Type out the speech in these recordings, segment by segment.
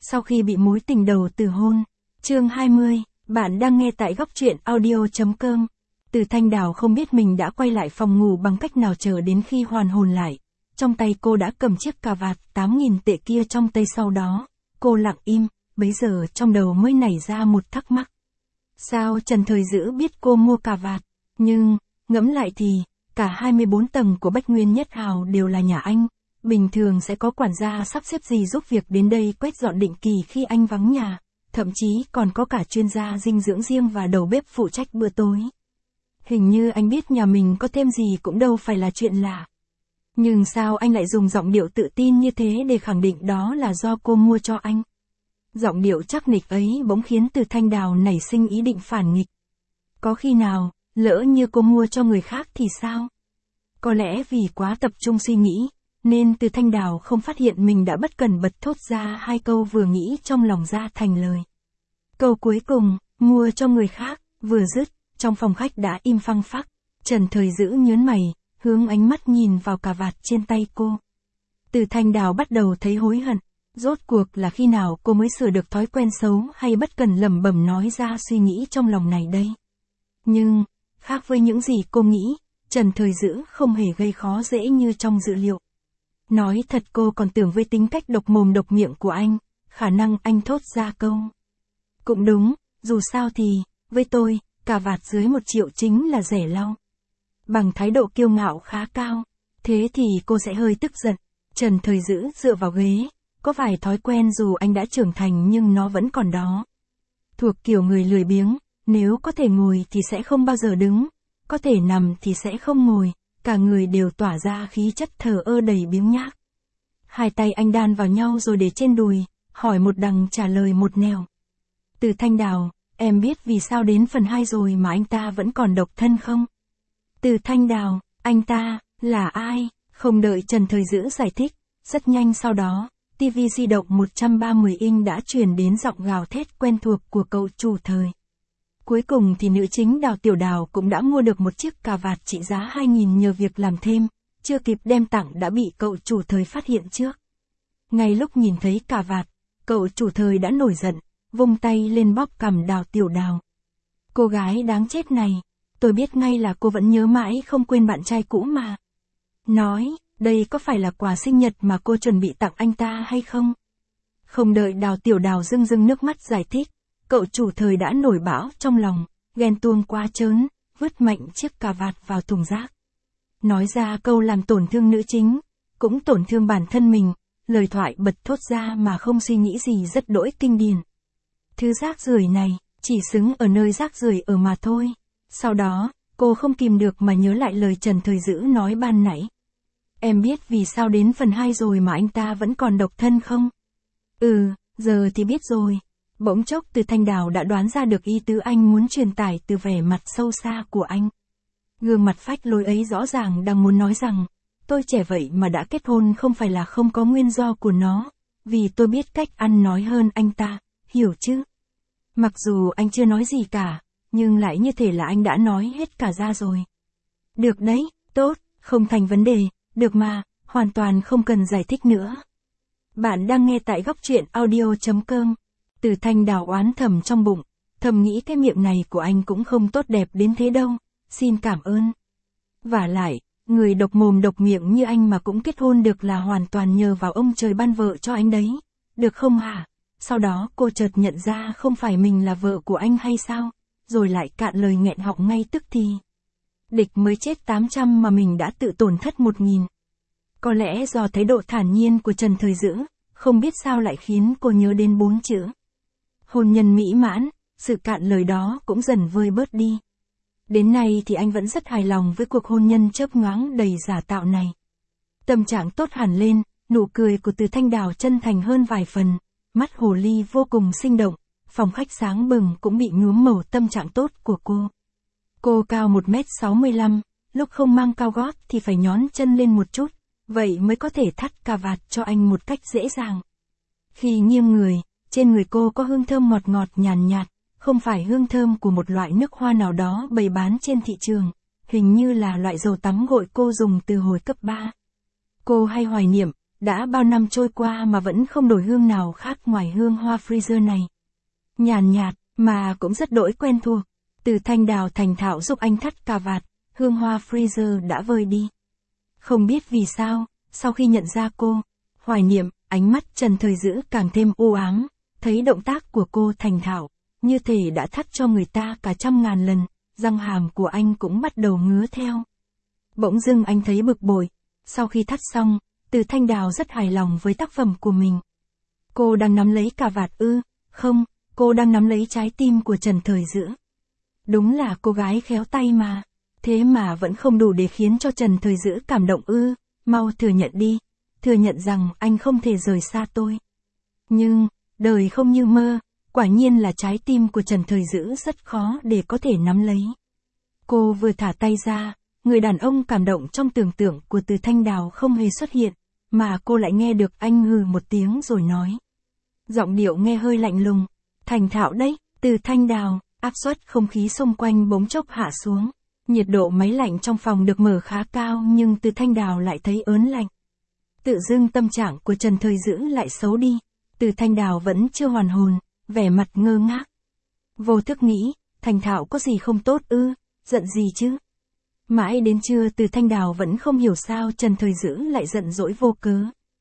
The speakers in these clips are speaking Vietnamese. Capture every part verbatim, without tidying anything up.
sau khi bị mối tình đầu từ hôn. Chương hai mươi, bạn đang nghe tại góc truyện audio.com. Từ Thanh Đào không biết mình đã quay lại phòng ngủ bằng cách nào chờ đến khi hoàn hồn lại. Trong tay cô đã cầm chiếc cà vạt tám nghìn tệ kia trong tay, sau đó, cô lặng im, bấy giờ trong đầu mới nảy ra một thắc mắc. Sao Trần Thời Dữ biết cô mua cà vạt? Nhưng, ngẫm lại thì, cả hai mươi bốn tầng của Bách Nguyên Nhất Hào đều là nhà anh. Bình thường sẽ có quản gia sắp xếp gì giúp việc đến đây quét dọn định kỳ khi anh vắng nhà. Thậm chí còn có cả chuyên gia dinh dưỡng riêng và đầu bếp phụ trách bữa tối. Hình như anh biết nhà mình có thêm gì cũng đâu phải là chuyện lạ. Nhưng sao anh lại dùng giọng điệu tự tin như thế để khẳng định đó là do cô mua cho anh? Giọng điệu chắc nịch ấy bỗng khiến Từ Thanh Đào nảy sinh ý định phản nghịch. Có khi nào, lỡ như cô mua cho người khác thì sao? Có lẽ vì quá tập trung suy nghĩ, nên Từ Thanh Đào không phát hiện mình đã bất cần bật thốt ra hai câu vừa nghĩ trong lòng ra thành lời. Câu cuối cùng, mua cho người khác, vừa dứt, trong phòng khách đã im phăng phắc. Trần Thời Dữ nhớn mày, hướng ánh mắt nhìn vào cà vạt trên tay cô. Từ Thanh Đào bắt đầu thấy hối hận. Rốt cuộc là khi nào cô mới sửa được thói quen xấu hay bất cần lẩm bẩm nói ra suy nghĩ trong lòng này đây? Nhưng, khác với những gì cô nghĩ, Trần Thời Dữ không hề gây khó dễ như trong dự liệu. Nói thật, cô còn tưởng với tính cách độc mồm độc miệng của anh, khả năng anh thốt ra câu. Cũng đúng, dù sao thì, với tôi, cà vạt dưới một triệu chính là rẻ lau. Bằng thái độ kiêu ngạo khá cao, thế thì cô sẽ hơi tức giận. Trần Thời Dữ dựa vào ghế, có vài thói quen dù anh đã trưởng thành nhưng nó vẫn còn đó. Thuộc kiểu người lười biếng, nếu có thể ngồi thì sẽ không bao giờ đứng, có thể nằm thì sẽ không ngồi, cả người đều tỏa ra khí chất thờ ơ đầy biếng nhác. Hai tay anh đan vào nhau rồi để trên đùi, hỏi một đằng trả lời một nẻo. Từ Thanh Đào, em biết vì sao đến phần hai rồi mà anh ta vẫn còn độc thân không? Từ Thanh Đào, anh ta, là ai? Không đợi Trần Thời Dữ giải thích, rất nhanh sau đó, ti vi di động một trăm ba mươi inch đã truyền đến giọng gào thét quen thuộc của cậu chủ Thời. Cuối cùng thì nữ chính Đào Tiểu Đào cũng đã mua được một chiếc cà vạt trị giá hai nghìn nhờ việc làm thêm, chưa kịp đem tặng đã bị cậu chủ Thời phát hiện trước. Ngay lúc nhìn thấy cà vạt, cậu chủ Thời đã nổi giận, vung tay lên bóp cằm Đào Tiểu Đào. Cô gái đáng chết này, tôi biết ngay là cô vẫn nhớ mãi không quên bạn trai cũ mà. Nói, đây có phải là quà sinh nhật mà cô chuẩn bị tặng anh ta hay không? Không đợi Đào Tiểu Đào rưng rưng nước mắt giải thích, cậu chủ Thời đã nổi bão trong lòng, ghen tuông quá trớn, vứt mạnh chiếc cà vạt vào thùng rác. Nói ra câu làm tổn thương nữ chính, cũng tổn thương bản thân mình, lời thoại bật thốt ra mà không suy nghĩ gì rất đỗi kinh điển. Thứ rác rưởi này, chỉ xứng ở nơi rác rưởi ở mà thôi. Sau đó, cô không kìm được mà nhớ lại lời Trần Thời Dữ nói ban nãy. Em biết vì sao đến phần hai rồi mà anh ta vẫn còn độc thân không? Ừ, giờ thì biết rồi. Bỗng chốc Từ Thanh Đào đã đoán ra được ý tứ anh muốn truyền tải từ vẻ mặt sâu xa của anh. Gương mặt phách lối ấy rõ ràng đang muốn nói rằng, tôi trẻ vậy mà đã kết hôn không phải là không có nguyên do của nó, vì tôi biết cách ăn nói hơn anh ta, hiểu chứ? Mặc dù anh chưa nói gì cả, nhưng lại như thể là anh đã nói hết cả ra rồi. Được đấy, tốt, không thành vấn đề, được mà, hoàn toàn không cần giải thích nữa. Bạn đang nghe tại góc truyện audio.com. Từ Thanh Đào oán thầm trong bụng, thầm nghĩ cái miệng này của anh cũng không tốt đẹp đến thế đâu, xin cảm ơn. Vả lại, người độc mồm độc miệng như anh mà cũng kết hôn được là hoàn toàn nhờ vào ông trời ban vợ cho anh đấy, được không hả? Sau đó cô chợt nhận ra không phải mình là vợ của anh hay sao, rồi lại cạn lời nghẹn họng ngay tức thì. Địch mới chết tám trăm mà mình đã tự tổn thất một nghìn. Có lẽ do thái độ thản nhiên của Trần Thời Dữ, không biết sao lại khiến cô nhớ đến bốn chữ. Hôn nhân mỹ mãn, sự cạn lời đó cũng dần vơi bớt đi. Đến nay thì anh vẫn rất hài lòng với cuộc hôn nhân chớp nhoáng đầy giả tạo này. Tâm trạng tốt hẳn lên, nụ cười của Từ Thanh Đào chân thành hơn vài phần, mắt hồ ly vô cùng sinh động, phòng khách sáng bừng cũng bị nhuốm màu tâm trạng tốt của cô. Cô cao một mét sáu mươi lăm, lúc không mang cao gót thì phải nhón chân lên một chút, vậy mới có thể thắt cà vạt cho anh một cách dễ dàng. Khi nghiêng người, trên người cô có hương thơm ngọt ngọt nhàn nhạt, không phải hương thơm của một loại nước hoa nào đó bày bán trên thị trường, hình như là loại dầu tắm gội cô dùng từ hồi cấp ba. Cô hay hoài niệm, đã bao năm trôi qua mà vẫn không đổi hương nào khác ngoài hương hoa freezer này. Nhàn nhạt, mà cũng rất đỗi quen thuộc. Từ Thanh Đào thành thạo giúp anh thắt cà vạt, hương hoa freezer đã vơi đi. Không biết vì sao, sau khi nhận ra cô, hoài niệm, ánh mắt Trần Thời Dữ càng thêm u ám, thấy động tác của cô thành thạo, như thể đã thắt cho người ta cả trăm ngàn lần, răng hàm của anh cũng bắt đầu ngứa theo. Bỗng dưng anh thấy bực bội, sau khi thắt xong, Từ Thanh Đào rất hài lòng với tác phẩm của mình. Cô đang nắm lấy cà vạt ư? Không, cô đang nắm lấy trái tim của Trần Thời Dữ. Đúng là cô gái khéo tay mà, thế mà vẫn không đủ để khiến cho Trần Thời Dữ cảm động ư? Mau thừa nhận đi, thừa nhận rằng anh không thể rời xa tôi. Nhưng, đời không như mơ, quả nhiên là trái tim của Trần Thời Dữ rất khó để có thể nắm lấy. Cô vừa thả tay ra, người đàn ông cảm động trong tưởng tượng của Từ Thanh Đào không hề xuất hiện, mà cô lại nghe được anh hừ một tiếng rồi nói. Giọng điệu nghe hơi lạnh lùng, thành thạo đấy, Từ Thanh Đào, áp suất không khí xung quanh bỗng chốc hạ xuống. Nhiệt độ máy lạnh trong phòng được mở khá cao nhưng Từ Thanh Đào lại thấy ớn lạnh. Tự dưng tâm trạng của Trần Thời Dữ lại xấu đi. Từ Thanh Đào vẫn chưa hoàn hồn, vẻ mặt ngơ ngác. Vô thức nghĩ, thành thạo có gì không tốt ư, giận gì chứ? Mãi đến trưa Từ Thanh Đào vẫn không hiểu sao Trần Thời Dữ lại giận dỗi vô cớ.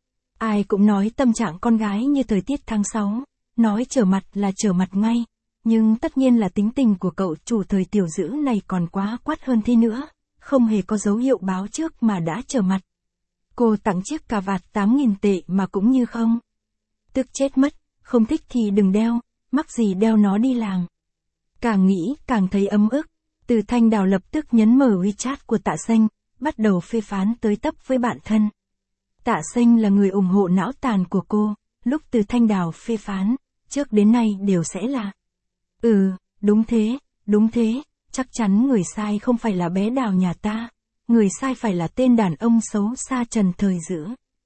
Ai cũng nói tâm trạng con gái như thời tiết tháng sáu, nói trở mặt là trở mặt ngay. Nhưng tất nhiên là tính tình của cậu chủ Thời Tiểu Dữ này còn quá quát hơn thế nữa, không hề có dấu hiệu báo trước mà đã trở mặt. Cô tặng chiếc cà vạt tám nghìn tệ mà cũng như không. Tức chết mất, không thích thì đừng đeo, mắc gì đeo nó đi làm. Càng nghĩ càng thấy ấm ức, Từ Thanh Đào lập tức nhấn mở WeChat của Tạ Xanh, bắt đầu phê phán tới tấp với bạn thân. Tạ Xanh là người ủng hộ não tàn của cô, lúc Từ Thanh Đào phê phán, trước đến nay đều sẽ là Ừ, đúng thế, đúng thế, chắc chắn người sai không phải là bé Đào nhà ta, người sai phải là tên đàn ông xấu xa Trần Thời Dữ.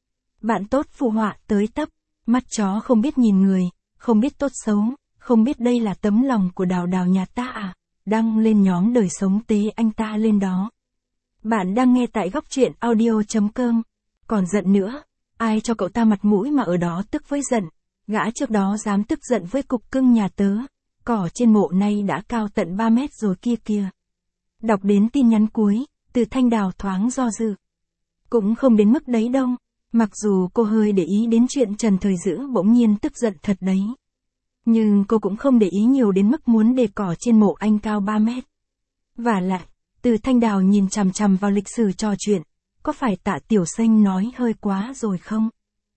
Bạn tốt phụ họa tới tấp, mắt chó không biết nhìn người, không biết tốt xấu, không biết đây là tấm lòng của Đào Đào nhà ta à, đăng lên nhóm đời sống tế anh ta lên đó. Bạn đang nghe tại góc truyện audio chấm com, còn giận nữa, ai cho cậu ta mặt mũi mà ở đó tức với giận, gã trước đó dám tức giận với cục cưng nhà tớ. Cỏ trên mộ nay đã cao tận ba mét rồi kia kìa. Đọc đến tin nhắn cuối, Từ Thanh Đào thoáng do dự. Cũng không đến mức đấy đâu, mặc dù cô hơi để ý đến chuyện Trần Thời Dữ bỗng nhiên tức giận thật đấy. Nhưng cô cũng không để ý nhiều đến mức muốn để cỏ trên mộ anh cao ba mét. Và lại, Từ Thanh Đào nhìn chằm chằm vào lịch sử trò chuyện, có phải Tạ Tiểu Xanh nói hơi quá rồi không?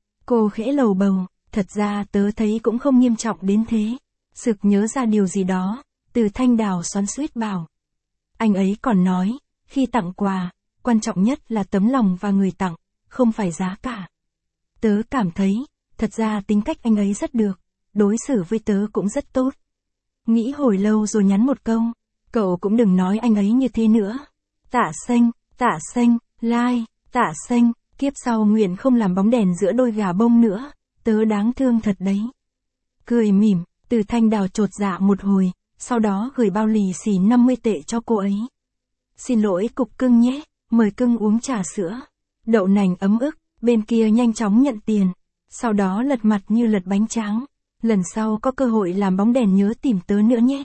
Cô khẽ lầu bầu, thật ra tớ thấy cũng không nghiêm trọng đến thế. Sực nhớ ra điều gì đó, Từ Thanh Đào xoắn xuýt bảo. Anh ấy còn nói, khi tặng quà, quan trọng nhất là tấm lòng và người tặng, không phải giá cả. Tớ cảm thấy, thật ra tính cách anh ấy rất được, đối xử với tớ cũng rất tốt. Nghĩ hồi lâu rồi nhắn một câu, cậu cũng đừng nói anh ấy như thế nữa. Tạ Xanh, Tạ Xanh, like, Tạ Xanh, kiếp sau nguyện không làm bóng đèn giữa đôi gà bông nữa, tớ đáng thương thật đấy. Cười mỉm. Từ Thanh Đào chột dạ một hồi, sau đó gửi bao lì xì năm mươi tệ cho cô ấy. Xin lỗi cục cưng nhé, mời cưng uống trà sữa. Đậu nành ấm ức, bên kia nhanh chóng nhận tiền. Sau đó lật mặt như lật bánh tráng. Lần sau có cơ hội làm bóng đèn nhớ tìm tớ nữa nhé.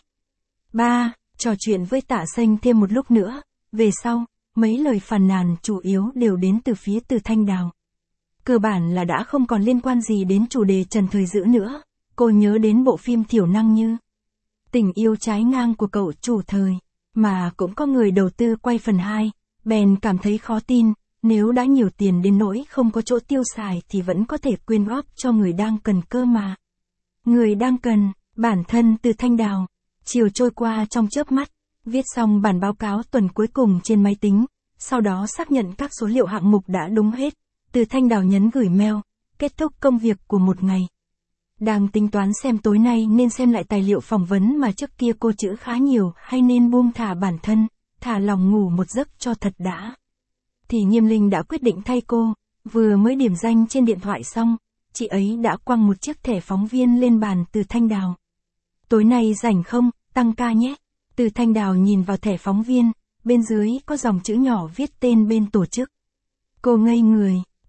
ba. Trò chuyện với Tạ Xanh thêm một lúc nữa. Về sau, mấy lời phàn nàn chủ yếu đều đến từ phía Từ Thanh Đào. Cơ bản là đã không còn liên quan gì đến chủ đề Trần Thời Dữ nữa. Cô nhớ đến bộ phim thiểu năng như Tình yêu trái ngang của cậu chủ Thời, mà cũng có người đầu tư quay phần hai, bèn cảm thấy khó tin, nếu đã nhiều tiền đến nỗi không có chỗ tiêu xài thì vẫn có thể quyên góp cho người đang cần cơ mà. Người đang cần, bản thân Từ Thanh Đào, chiều trôi qua trong chớp mắt, viết xong bản báo cáo tuần cuối cùng trên máy tính, sau đó xác nhận các số liệu hạng mục đã đúng hết, Từ Thanh Đào nhấn gửi mail, kết thúc công việc của một ngày. Đang tính toán xem tối nay nên xem lại tài liệu phỏng vấn mà trước kia cô chữ khá nhiều hay nên buông thả bản thân, thả lòng ngủ một giấc cho thật đã. Thì Nghiêm Linh đã quyết định thay cô, vừa mới điểm danh trên điện thoại xong, chị ấy đã quăng một chiếc thẻ phóng viên lên bàn Từ Thanh Đào. Tối nay rảnh không, tăng ca nhé. Từ Thanh Đào nhìn vào thẻ phóng viên, bên dưới có dòng chữ nhỏ viết tên bên tổ chức. Cô ngây người,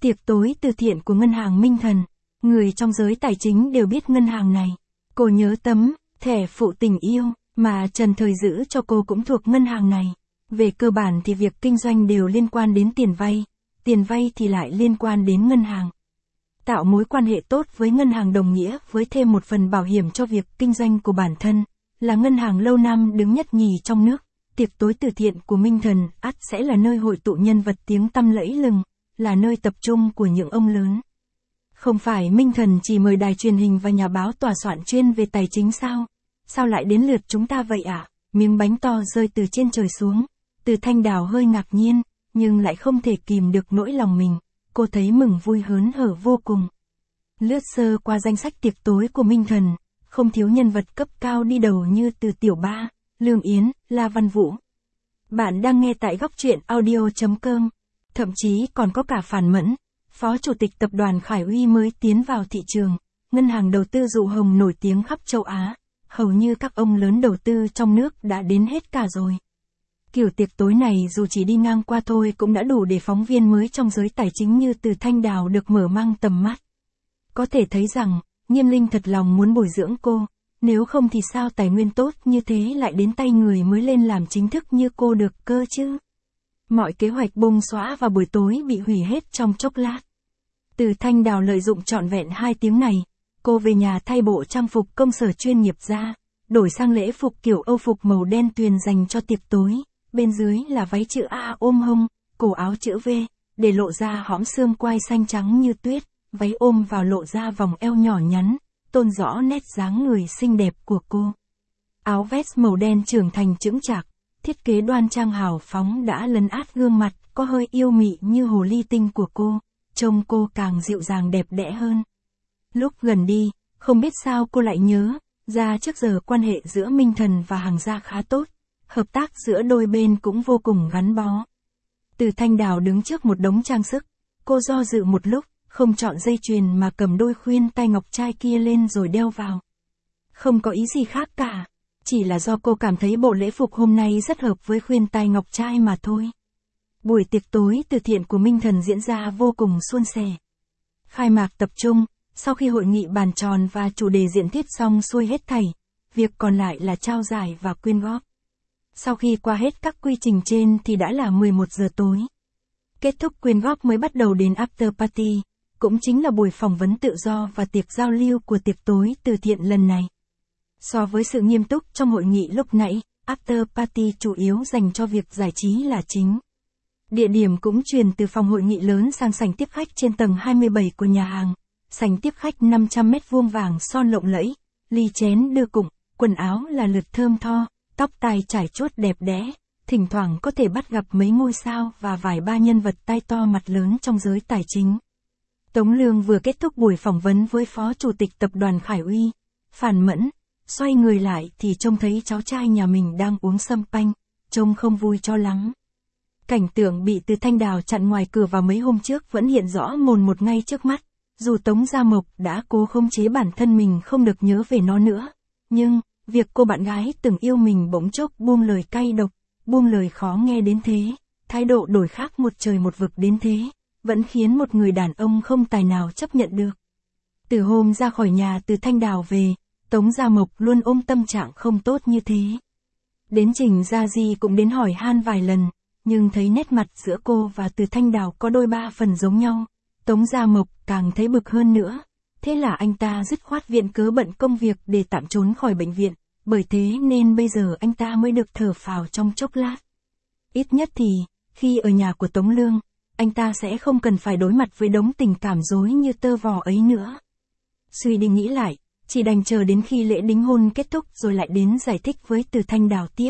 Tiệc tối từ thiện của ngân hàng Minh Thần. Người trong giới tài chính đều biết ngân hàng này. Cô nhớ tấm thẻ phụ tình yêu mà Trần Thời giữ cho cô cũng thuộc ngân hàng này. Về cơ bản thì việc kinh doanh đều liên quan đến tiền vay, tiền vay thì lại liên quan đến ngân hàng. Tạo mối quan hệ tốt với ngân hàng đồng nghĩa với thêm một phần bảo hiểm cho việc kinh doanh của bản thân, là ngân hàng lâu năm đứng nhất nhì trong nước. Tiệc tối từ thiện của Minh Thần ắt sẽ là nơi hội tụ nhân vật tiếng tăm lẫy lừng, là nơi tập trung của những ông lớn. Không phải Minh Thần chỉ mời đài truyền hình và nhà báo tòa soạn chuyên về tài chính sao? Sao lại đến lượt chúng ta vậy ạ? À? Miếng bánh to rơi từ trên trời xuống. Từ Thanh Đào hơi ngạc nhiên, nhưng lại không thể kìm được nỗi lòng mình. Cô thấy mừng vui hớn hở vô cùng. Lướt sơ qua danh sách tiệc tối của Minh Thần, không thiếu nhân vật cấp cao đi đầu như từ Tiểu Ba, Lương Yến, La Văn Vũ. Bạn đang nghe tại góc truyện audio chấm com. Thậm chí còn có cả Phan Mẫn, Phó Chủ tịch Tập đoàn Khải Uy mới tiến vào thị trường, ngân hàng đầu tư Dụ Hồng nổi tiếng khắp châu Á. Hầu như các ông lớn đầu tư trong nước đã đến hết cả rồi. Kiểu tiệc tối này dù chỉ đi ngang qua thôi cũng đã đủ để phóng viên mới trong giới tài chính như Từ Thanh Đào được mở mang tầm mắt. Có thể thấy rằng, Nghiêm Linh thật lòng muốn bồi dưỡng cô, nếu không thì sao tài nguyên tốt như thế lại đến tay người mới lên làm chính thức như cô được cơ chứ. Mọi kế hoạch bung xóa vào buổi tối bị hủy hết trong chốc lát. Từ Thanh Đào lợi dụng trọn vẹn hai tiếng này, cô về nhà thay bộ trang phục công sở chuyên nghiệp ra, đổi sang lễ phục kiểu Âu phục màu đen tuyền dành cho tiệc tối, bên dưới là váy chữ A ôm hông, cổ áo chữ V, để lộ ra hõm xương quai xanh trắng như tuyết, váy ôm vào lộ ra vòng eo nhỏ nhắn, tôn rõ nét dáng người xinh đẹp của cô. Áo vest màu đen trưởng thành chững chạc, thiết kế đoan trang hào phóng đã lấn át gương mặt có hơi yêu mị như hồ ly tinh của cô, trông cô càng dịu dàng đẹp đẽ hơn. Lúc gần đi, không biết sao cô lại nhớ ra trước giờ quan hệ giữa Minh Thần và Hằng gia khá tốt, hợp tác giữa đôi bên cũng vô cùng gắn bó. Từ Thanh Đào đứng trước một đống trang sức, cô do dự một lúc, không chọn dây chuyền mà cầm đôi khuyên tai ngọc trai kia lên rồi đeo vào. Không có ý gì khác cả, chỉ là do cô cảm thấy bộ lễ phục hôm nay rất hợp với khuyên tai ngọc trai mà thôi. Buổi tiệc tối từ thiện của Minh Thần diễn ra vô cùng suôn sẻ. Khai mạc tập trung, sau khi hội nghị bàn tròn và chủ đề diễn thuyết xong xuôi hết thảy, việc còn lại là trao giải và quyên góp. Sau khi qua hết các quy trình trên thì đã là mười một giờ tối. Kết thúc quyên góp mới bắt đầu đến after party, cũng chính là buổi phỏng vấn tự do và tiệc giao lưu của tiệc tối từ thiện lần này. So với sự nghiêm túc trong hội nghị lúc nãy, after party chủ yếu dành cho việc giải trí là chính. Địa điểm cũng chuyển từ phòng hội nghị lớn sang sảnh tiếp khách trên tầng hai mươi bảy của nhà hàng. Sảnh tiếp khách năm trăm mét vuông vàng son lộng lẫy, ly chén đưa cụng, quần áo là lượt thơm tho, tóc tai trải chuốt đẹp đẽ, thỉnh thoảng có thể bắt gặp mấy ngôi sao và vài ba nhân vật tai to mặt lớn trong giới tài chính. Tống Lương vừa kết thúc buổi phỏng vấn với Phó Chủ tịch Tập đoàn Khải Uy, Phan Mẫn, xoay người lại thì trông thấy cháu trai nhà mình đang uống sâm panh, trông không vui cho lắm. Cảnh tượng bị Từ Thanh Đào chặn ngoài cửa vào mấy hôm trước vẫn hiện rõ mồn một ngay trước mắt. Dù Tống Gia Mộc đã cố khống chế bản thân mình không được nhớ về nó nữa, nhưng, việc cô bạn gái từng yêu mình bỗng chốc buông lời cay độc, buông lời khó nghe đến thế, thái độ đổi khác một trời một vực đến thế, vẫn khiến một người đàn ông không tài nào chấp nhận được. Từ hôm ra khỏi nhà Từ Thanh Đào về, Tống Gia Mộc luôn ôm tâm trạng không tốt như thế. Đến Trình Gia Di cũng đến hỏi han vài lần, nhưng thấy nét mặt giữa cô và Từ Thanh Đào có đôi ba phần giống nhau. Tống Gia Mộc càng thấy bực hơn nữa, thế là anh ta dứt khoát viện cớ bận công việc để tạm trốn khỏi bệnh viện, bởi thế nên bây giờ anh ta mới được thở phào trong chốc lát. Ít nhất thì, khi ở nhà của Tống Lương, anh ta sẽ không cần phải đối mặt với đống tình cảm rối như tơ vò ấy nữa. Suy đi nghĩ lại, chỉ đành chờ đến khi lễ đính hôn kết thúc rồi lại đến giải thích với Từ Thanh Đào tiếp.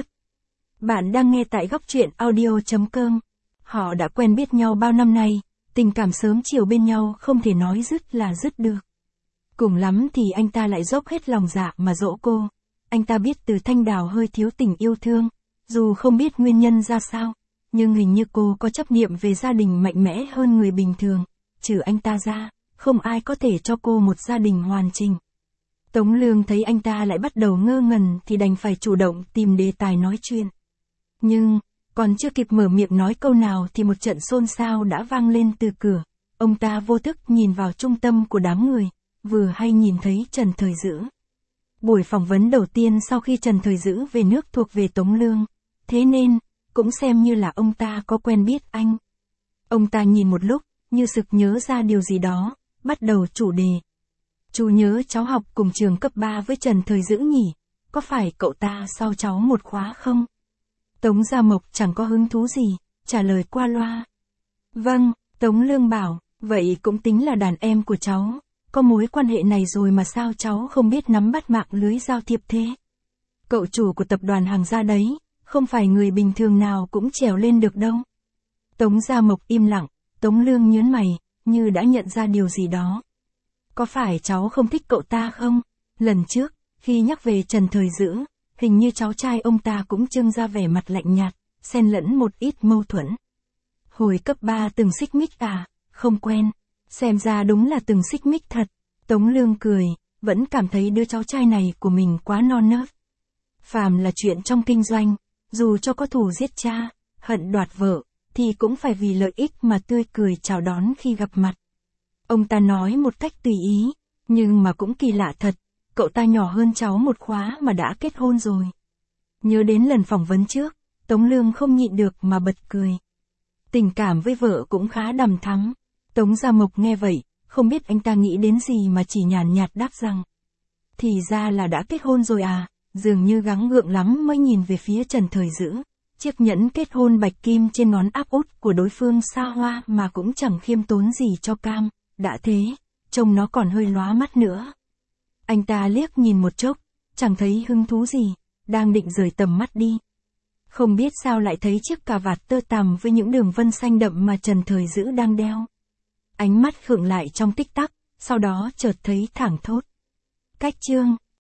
Bạn đang nghe tại góc truyện audio chấm com. Họ đã quen biết nhau bao năm nay. Tình cảm sớm chiều bên nhau không thể nói dứt là dứt được. Cùng lắm thì anh ta lại dốc hết lòng dạ mà dỗ cô. Anh ta biết Từ Thanh Đào hơi thiếu tình yêu thương, dù không biết nguyên nhân ra sao, nhưng hình như cô có chấp niệm về gia đình mạnh mẽ hơn người bình thường. Trừ anh ta ra, không ai có thể cho cô một gia đình hoàn chỉnh. Tống Lương thấy anh ta lại bắt đầu ngơ ngẩn thì đành phải chủ động tìm đề tài nói chuyện. Nhưng, còn chưa kịp mở miệng nói câu nào thì một trận xôn xao đã vang lên từ cửa. ông ta vô thức nhìn vào trung tâm của đám người, vừa hay nhìn thấy Trần Thời Dữ. Buổi phỏng vấn đầu tiên sau khi Trần Thời Dữ về nước thuộc về Tống Lương, thế nên, cũng xem như là ông ta có quen biết anh. Ông ta nhìn một lúc, như sực nhớ ra điều gì đó, bắt đầu chủ đề. Chú nhớ cháu học cùng trường cấp ba với Trần Thời Dữ nhỉ, có phải cậu ta sau cháu một khóa không? Tống Gia Mộc chẳng có hứng thú gì, trả lời qua loa. Vâng, Tống Lương bảo, vậy cũng tính là đàn em của cháu, có mối quan hệ này rồi mà sao cháu không biết nắm bắt mạng lưới giao thiệp thế? Cậu chủ của tập đoàn Hàng Gia đấy, không phải người bình thường nào cũng trèo lên được đâu. Tống Gia Mộc im lặng, Tống Lương nhớn mày, như đã nhận ra điều gì đó. Có phải cháu không thích cậu ta không? Lần trước, khi nhắc về Trần Thời Dữ, hình như cháu trai ông ta cũng trưng ra vẻ mặt lạnh nhạt, xen lẫn một ít mâu thuẫn. Hồi cấp ba từng xích mích à, không quen, xem ra đúng là từng xích mích thật. Tống Lương cười, vẫn cảm thấy đứa cháu trai này của mình quá non nớt. Phàm là chuyện trong kinh doanh, dù cho có thù giết cha, hận đoạt vợ, thì cũng phải vì lợi ích mà tươi cười chào đón khi gặp mặt. Ông ta nói một cách tùy ý, nhưng mà cũng kỳ lạ thật, cậu ta nhỏ hơn cháu một khóa mà đã kết hôn rồi. Nhớ đến lần phỏng vấn trước, Tống Lương không nhịn được mà bật cười. Tình cảm với vợ cũng khá đằm thắm. Tống Gia Mộc nghe vậy, không biết anh ta nghĩ đến gì mà chỉ nhàn nhạt đáp rằng. Thì ra là đã kết hôn rồi à, dường như gắng gượng lắm mới nhìn về phía Trần Thời Dữ. Chiếc nhẫn kết hôn bạch kim trên ngón áp út của đối phương xa hoa mà cũng chẳng khiêm tốn gì cho cam, đã thế, trông nó còn hơi lóa mắt nữa. Anh ta liếc nhìn một chốc, chẳng thấy hứng thú gì, đang định rời tầm mắt đi. Không biết sao lại thấy chiếc cà vạt tơ tằm với những đường vân xanh đậm mà Trần Thời Dữ đang đeo. Ánh mắt khựng lại trong tích tắc, sau đó chợt thấy thảng thốt. Cách chương